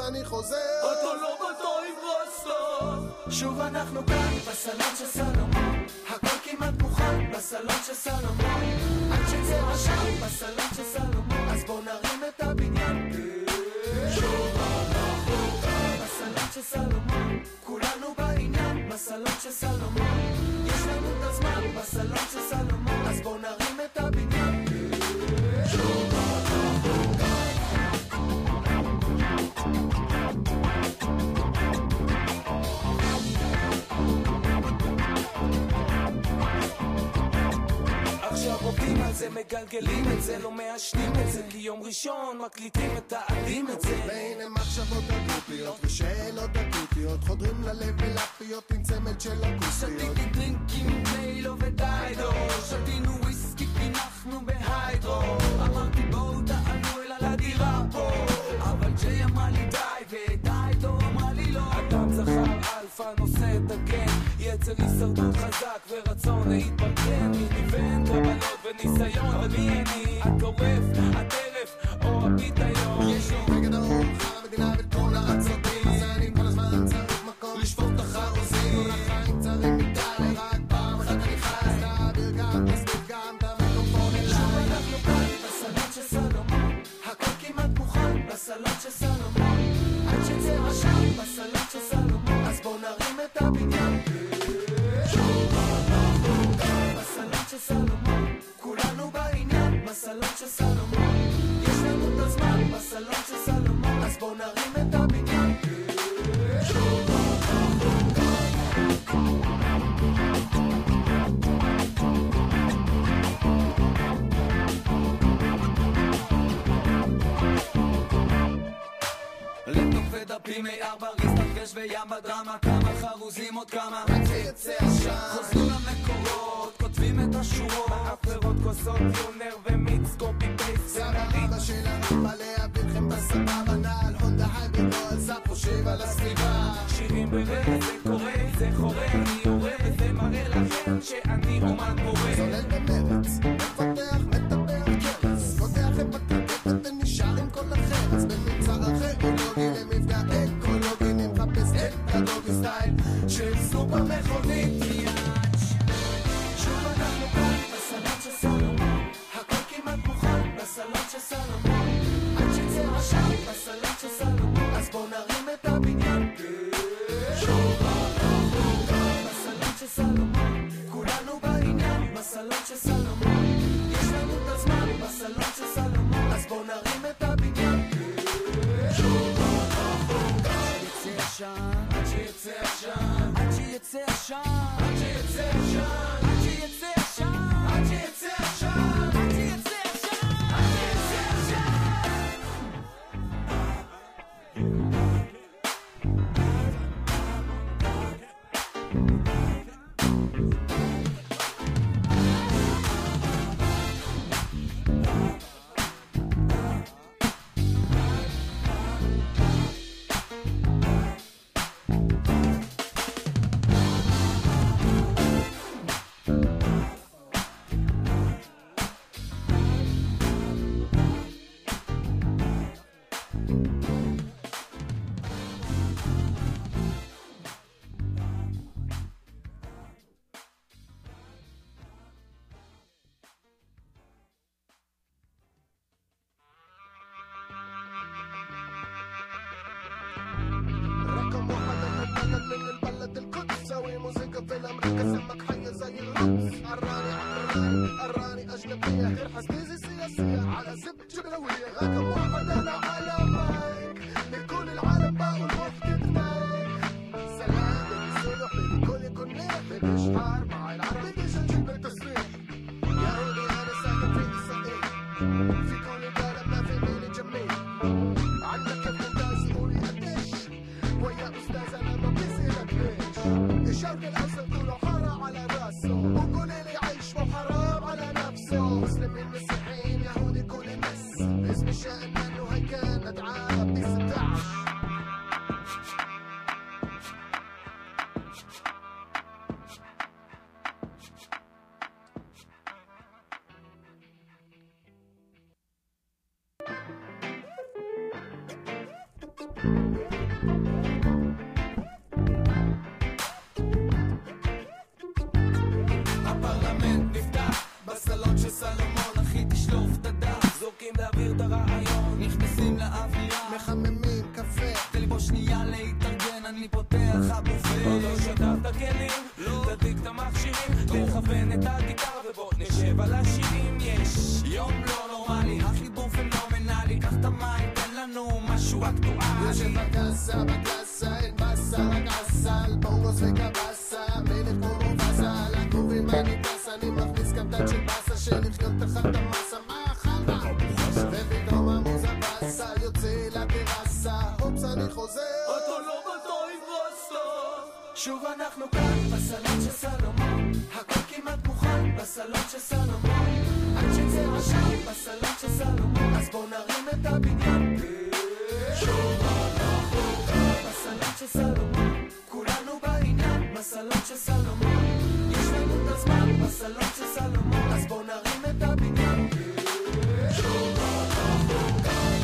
אני חוזר. אותו לא באותו יברוסו. שוב אנחנו כאן בסלון של סלומון, הכל כמעט מוכן בסלון של סלומון, עד שצא רשם בסלון של סלומון, אז בוא נרים את הבניין. שוב אנחנו כאן בסלון של סלומון, כולנו בעניין בסלון של סלומון, יש לנו את הזמן בסלון של סלומון, אז בוא נרים את הבניין. שוב אנחנו כאן. עכשיו עובדים על זה, מגלגלים את זה, לא מעשנים את זה, כי יום ראשון מקליטים את העדים את זה. והנה מחשבות אקוטיות ושאלות אקוטיות חודרים ללב ולפיות עם צמד של אקוסטיות. שתיתי דרינקים מיילו ודיידו, שתינו וויסקי פינחנו בהיידרו, אמרתי בואו תעלו אל על הדירה פה, אבל ג'יי אמרה לי די ודיידו אמרה לי לא. אדם זכר אלפא נושא את הגן, יצר הישרדות חזק ורצון להתברגן, מניבן קבלות וניסיון, אבל מי אני? הטורף, הטרף או הפיתיון? יש לו רגע דרום, חר המדינה וכל העצבים, אז אני כל הזמן צריך מקום לשפוך את החרוזים, לחיים קצרים מדי, רק פעם אחת אני חי, תעביר גם, תסביב גם, את המיקרופון אליי. שוב אנחנו כאן בסלון של סלומון, הכל כמעט מוכן בסלון של סלומון, עד שצא רשם בסלון של סלומון, אז בוא נרים את הבניין. שוב אנחנו כאן בסלון של סלומון, כולנו בעניין בסלון של סלומון, יש לנו את הזמן בסלון של סלומון, אז בוא נרים את הבניין. שוב אנחנו כאן. לפטופ ודפים A4 ריסטרפש וים בדרמה, כמה חרוזים עוד כמה רק שיצא עשן, חוזרים למקורות, כותבים את השורות, מאפרות כוסות יונר ומיץ קופי פייסט. זה הרבה שלנו בא להביא בסבבה, נעל הונדה הייבריד או על סף חושב על הסביבה. שירים ברב, זה קורה, זה חורה, אני יורה, וזה מראה לכם שאני אומן פורה. צולל במרץ, מפתח, מטפח קרס, פותח בפטרקת ונשאר עם כל החרץ, בין מצר ארכיאולוגי למבנה אקולוגי, נמחפש אקולוגי סטייל של סופר מכונית. שוב אנחנו כאן בסלון של סלומון, הכל כמעט מוכן בסלון של סלומון, עד שצא רשם בסלון של סלומון, אז בוא נרים את הבניין. שוב אנחנו כאן בסלון של סלומון, כולנו בעניין בסלון של סלומון, יש לנו את הזמן בסלון של סלומון, אז בוא נרים את הבניין. שוב אנחנו כאן יצא עשן, עד שיצא עשן, עד שיצא עשן, עד שיצא עשן, עד שיצא עשן, עד שיצא עשן, עד שיצא עשן, עד שיצא قراني أجنبية غير حسبيزي سياسية على زب جبلوية رقم واحد أنا على مايك لكل العالم بقول وقت مايك سلام بيسولح لكل يكون نيح بديش حار مع العرب بديش نجيب التصريح يا رودي أنا ساكن في الصحيح في كل البلد ما في مين جميل عندك كيف هندسي قولي قديش ويا أستاذ أنا ما بيصيرك ليش الشرق الأوسط كله حارة على راسه وقولي لي عيش وحرام على نفسه مسلم من הפרלמנט נפתח בסלון של סלומון, אחי תשלוף את הדף, זורקים להעביר את הרעיון, נכנסים לאווירה, מחממים קפה, תן לי בו שנייה להתארגן, אני פותח הבופה. לא שדרת הכלים, תדליק את המכשירים, תכוון את הגיטרה ובוא נשב על השירים. יש יום לא נורמלי, החיבור פנומנלי, קח את המים, תן לנו משהו אקטואלי. יושב בקלאסה, אין בסה, רק עסל, בונגוס וקבסה, מלך כמו בסה, לגובים אני טס, אני מכניס קטן של בסה, שלחיות תחת המסה, מה אכלת? ופתאום המוזה בסה, יוצא לטרסה, אופס אני חוזר, אותו לא בטוי בסוף. שוב אנחנו כאן בסלון של סלומון, הכל כמעט מוכן בסלון של סלומון, עד שצא רשם בסלון של סלומון, אז בוא נרים את הבניין. שוב אנחנו כאן בסלון של סלומון, כולנו בעניין בסלון של סלומון, יש לנו את הזמן בסלון של סלומון, אז בוא נרים את הבניין. שוב אנחנו כאן.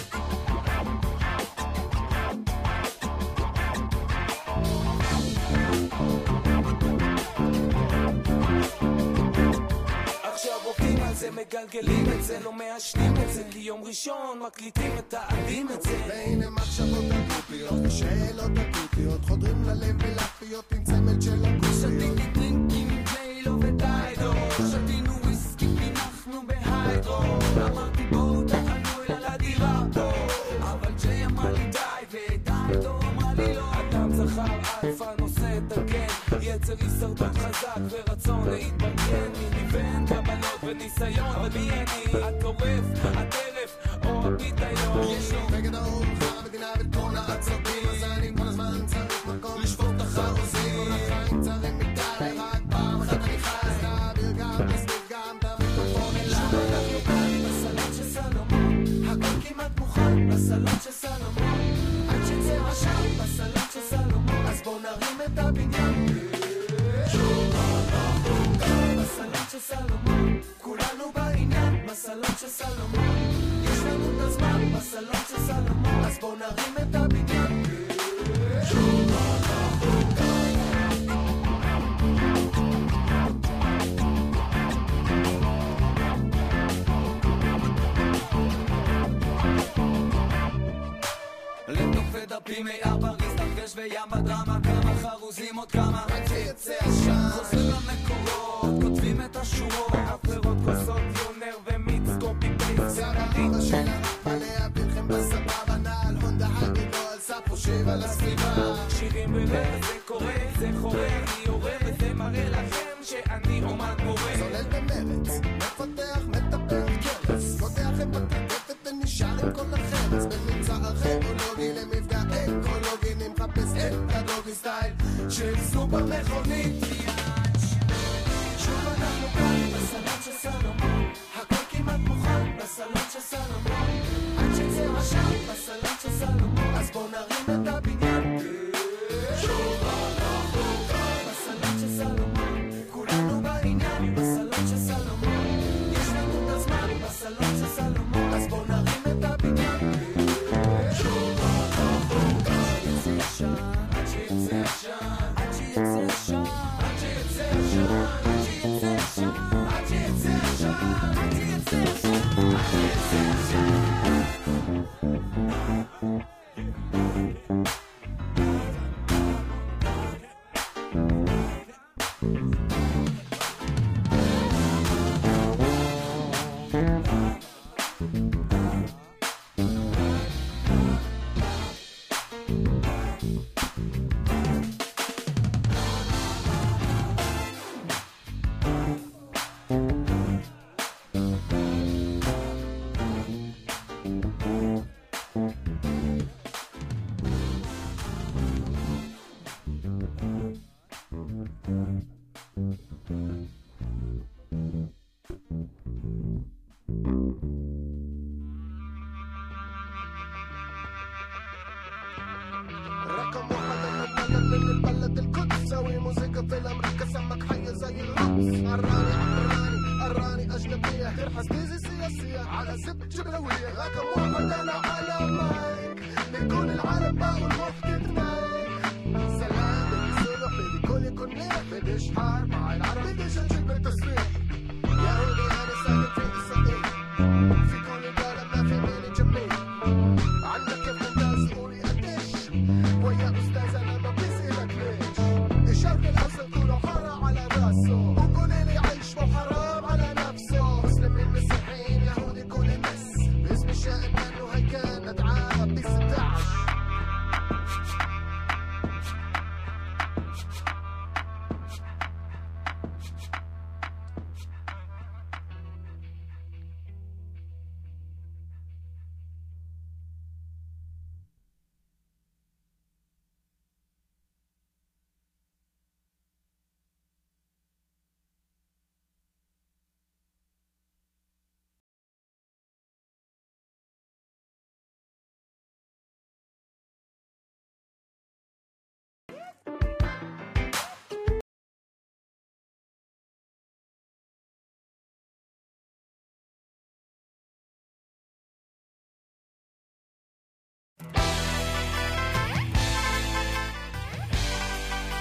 עכשיו עובדים על זה, מגלגלים את זה, לא מעשנים את זה, כי יום ראשון מקליטים את העדים את זה. והנה מחשבות אקוטיות ושאלות אקוטיות חודרים ללב ולפיות עם צמד של אקוסיות. שתיתי טרינקים עם ג'יילו ודיידו, שתינו וויסקי פינחנו בהיידרו, אמרתי בואו תחנו אל הדירה פה, אבל ג'יי אמר לי די ודיידו אמרה לי לא. אדם זכר אלפא נושא את הגן, יצר הישרדות חזק ורצון להתברגן, מניבן קבלות וניסיון, אבל מי אני? הטורף, הטרף או הפיתיון? יש לו נגד האום, חר המדינה וטרון העצבים, אז אני כל הזמן צריך מקום לשפוך את החרוזים, כל החיים צרים מדי, רק פעם אחת אני חי, אז תעביר גם, תסביב גם, תעביר מפון אליי. שוב אנחנו כאן בסלון של סלומון, הכל כמעט מוכן בסלון של סלומון, עד שצא רשם בסלון של סלומון, אז בוא נרים את הבניין. שוב אנחנו כאן בסלון של סלומון, כולנו בעניין בסלון של סלומון, יש לנו את הזמן בסלון של סלומון, אז בוא נרים את הבניין. שוב אנחנו כאן. לפטופ ודפים A4 ריסטרגש וים בדרמה, כמה חרוזים עוד כמה, רק שיצא עשן, חוזרים למקורות, כותבים את השורות, עפרות כוסות יונר ומיץ קופי פייסט. זה הרעיבה של הראפ עליה בלחם בסבבה, נעל הונדה חגיגו על סף חושב על הסביבה. שירים בלב, זה קורה, זה חורה, אני יורה וזה מראה לכם שאני אומן מורה. צולל במרץ, מפתח, מטפח, קרס, פותח עם בקטפת ונשאר עם כל החרץ, בממצא ארכיאולוגי למפגע אקולוגי, אני מחפש את הדוגי סטייל של סופר מכונית. שוב אנחנו כאן בסלון של סלומון, הכל כמעט מוכן בסלון של סלומון, עד שצא רשם בסלון של סלומון, אז בוא נרים את הבניין. שוב אנחנו כאן בסלון של סלומון, כולנו בעניין בסלון של סלומון, יש לנו את הזמן בסלון של סלומון, אז בוא נרים את הבניין. שוב אנחנו כאן. עד שיצא עשן, עד שיצא עשן, עד שיצא עשן, עד שיצא עשן, עד שיצא עשן, עד שיצא עשן, עד שיצא رقم واحد انا بلد من البلد القدس سوي موسيقى في الامريكا سمك حي زي الرقص. قراني اجنبيه ترحس تيزي سياسيه على زب جبلويه. رقم واحد انا على مايك בכל العالم באו المفتת نايم سلام بالصبح بدي كل يكون منيح بديش حال